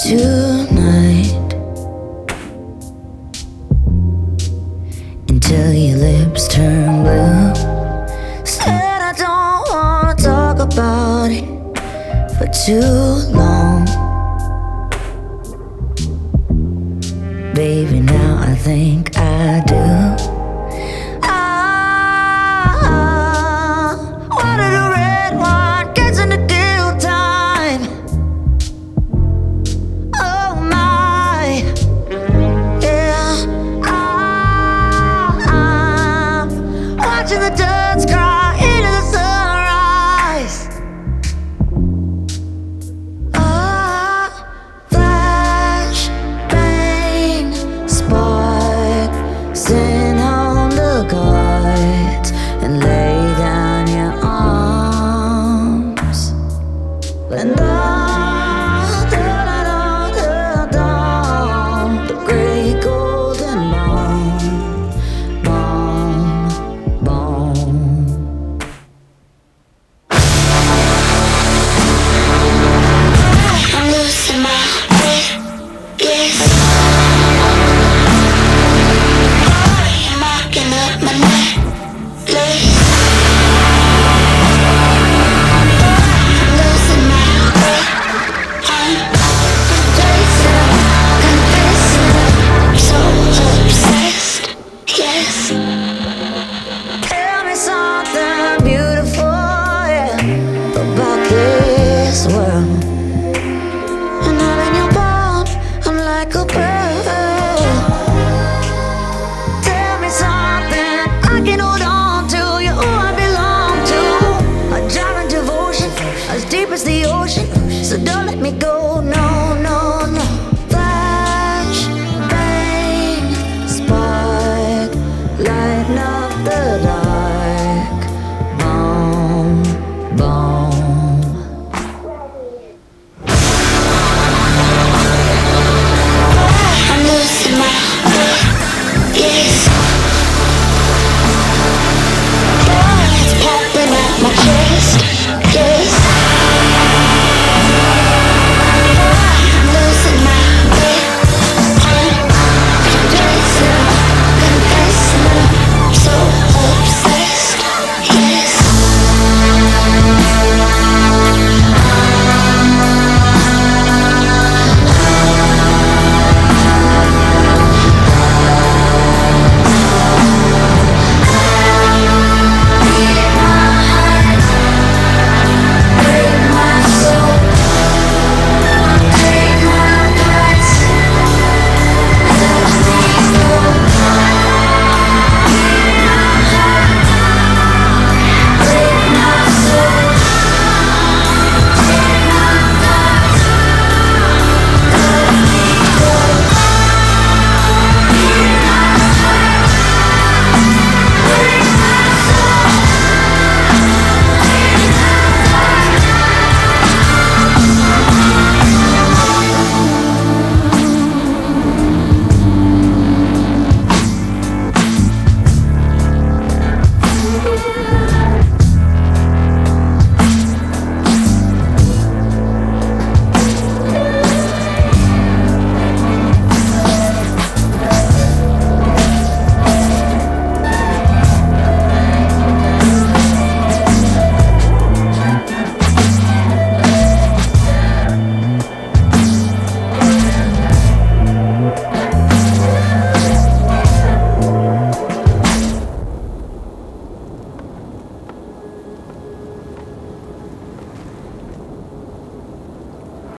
tonight until your lips turn blue. Said I don't wanna talk about it for too long. Baby, now I think I do. Why did the red wine gets in the deal time? Oh my, yeah. I'm watching the ducks cry into the sunrise. Flash, bang, spark, send home the guards and lay down your arms. And the great golden bone. I'm losing my head, yes. You're marking up my necklace. I'm losing my head, I'm confessing, I'm so obsessed, yes. Tell me something beautiful, yeah, about this world. And I'm in your palm, I'm like a bird. Tell me something I can hold on to. You're who I belong to. A giant devotion, as deep as the ocean. So don't let me go.